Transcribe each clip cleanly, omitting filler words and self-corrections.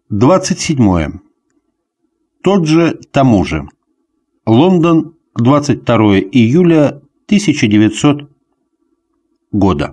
27. Тот же, тому же. Лондон, 22 июля 1900 года.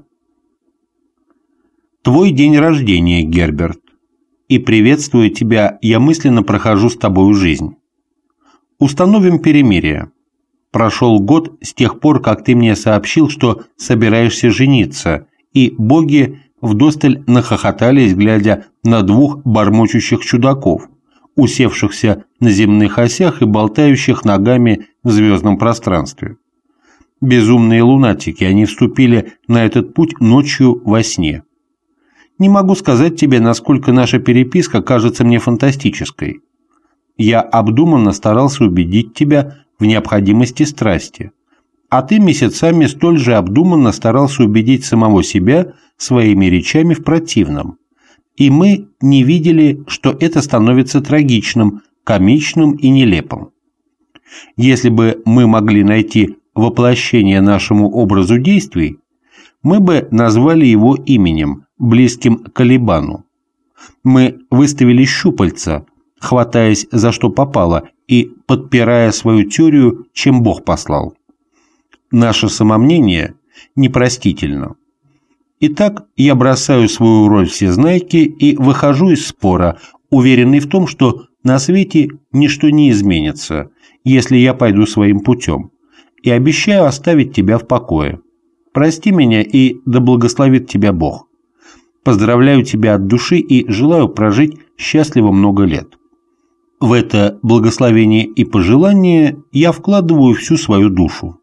Твой день рождения, Герберт, и приветствуя тебя, я мысленно прохожу с тобою жизнь. Установим перемирие. Прошел год с тех пор, как ты мне сообщил, что собираешься жениться, и боги вдосталь нахохотались, глядя на двух бормочущих чудаков, усевшихся на земных осях и болтающих ногами в звездном пространстве. Безумные лунатики, они вступили на этот путь ночью во сне. Не могу сказать тебе, насколько наша переписка кажется мне фантастической. Я обдуманно старался убедить тебя в необходимости страсти, а ты месяцами столь же обдуманно старался убедить самого себя своими речами в противном, и мы не видели, что это становится трагичным, комичным и нелепым. Если бы мы могли найти воплощение нашему образу действий, мы бы назвали его именем, близким к Калибану. Мы выставили щупальца, хватаясь за что попало и подпирая свою теорию, чем Бог послал. Наше самомнение непростительно. Итак, я бросаю свою роль всезнайки и выхожу из спора, уверенный в том, что на свете ничто не изменится, если я пойду своим путем, и обещаю оставить тебя в покое. Прости меня, и да благословит тебя Бог. Поздравляю тебя от души и желаю прожить счастливо много лет. В это благословение и пожелание я вкладываю всю свою душу.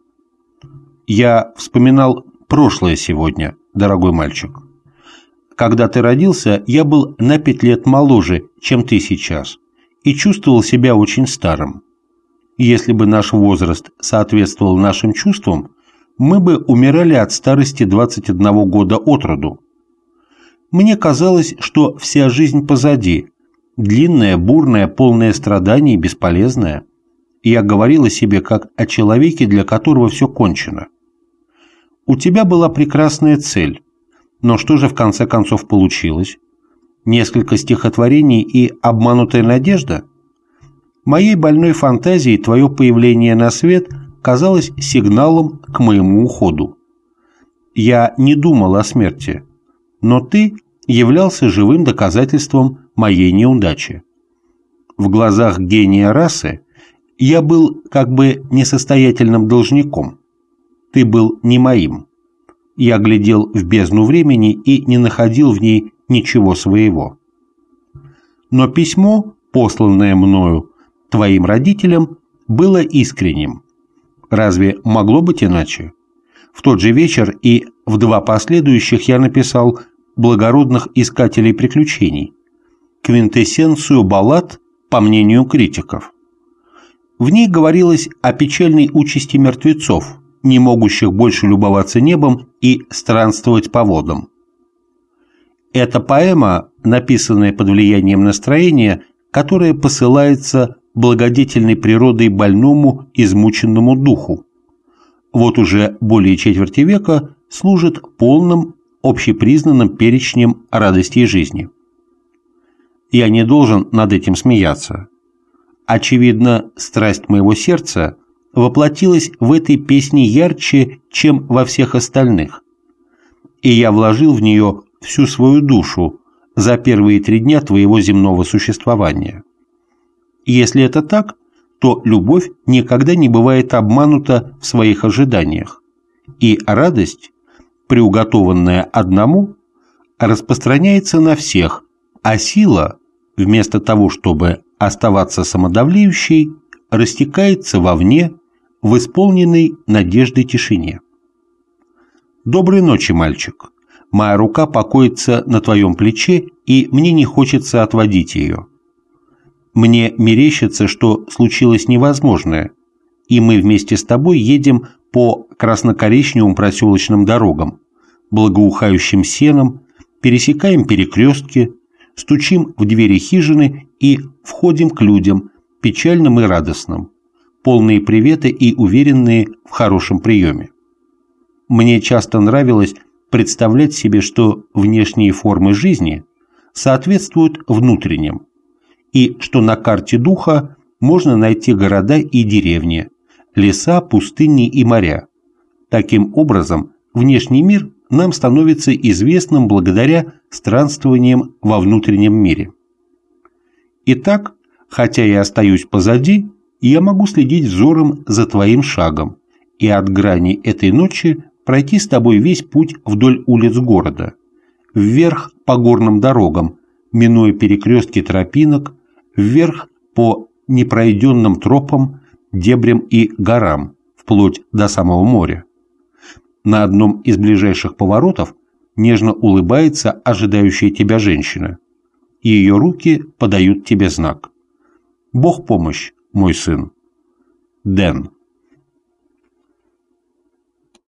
Я вспоминал прошлое сегодня, дорогой мальчик. Когда ты родился, я был на 5 лет моложе, чем ты сейчас, и чувствовал себя очень старым. Если бы наш возраст соответствовал нашим чувствам, мы бы умирали от старости 21 года от роду. Мне казалось, что вся жизнь позади, длинная, бурная, полная страданий, бесполезная. Я говорил о себе как о человеке, для которого все кончено. У тебя была прекрасная цель, но что же в конце концов получилось? Несколько стихотворений и обманутая надежда? Моей больной фантазии твое появление на свет казалось сигналом к моему уходу. Я не думал о смерти, но ты являлся живым доказательством моей неудачи. В глазах гения расы я был как бы несостоятельным должником. Ты был не моим. Я глядел в бездну времени и не находил в ней ничего своего. Но письмо, посланное мною твоим родителям, было искренним. Разве могло быть иначе? В тот же вечер и в 2 последующих я написал «Благородных искателей приключений», квинтэссенцию баллад, по мнению критиков. В ней говорилось о печальной участи мертвецов, не могущих больше любоваться небом и странствовать по водам. Эта поэма, написанная под влиянием настроения, которое посылается благодетельной природой больному, измученному духу, вот уже более четверти века служит полным общепризнанным перечнем радостей жизни. Я не должен над этим смеяться. Очевидно, страсть моего сердца воплотилась в этой песне ярче, чем во всех остальных, и я вложил в нее всю свою душу за первые 3 дня твоего земного существования. Если это так, то любовь никогда не бывает обманута в своих ожиданиях, и радость, приуготованная одному, распространяется на всех, а сила, вместо того, чтобы оставаться самодовлеющей, растекается вовне в исполненной надеждой тишине. Доброй ночи, мальчик. Моя рука покоится на твоем плече, и мне не хочется отводить ее. Мне мерещится, что случилось невозможное, и мы вместе с тобой едем по красно-коричневым проселочным дорогам, благоухающим сеном, пересекаем перекрестки, стучим в двери хижины и входим к людям, печальным и радостным, полные привета и уверенные в хорошем приеме. Мне часто нравилось представлять себе, что внешние формы жизни соответствуют внутренним, и что на карте духа можно найти города и деревни, леса, пустыни и моря. Таким образом, внешний мир нам становится известным благодаря странствованиям во внутреннем мире. Итак, хотя я остаюсь позади, я могу следить взором за твоим шагом и от грани этой ночи пройти с тобой весь путь вдоль улиц города, вверх по горным дорогам, минуя перекрестки тропинок, вверх по непройденным тропам, дебрям и горам, вплоть до самого моря. На одном из ближайших поворотов нежно улыбается ожидающая тебя женщина, и ее руки подают тебе знак. Бог помощь, мой сын. Дэн.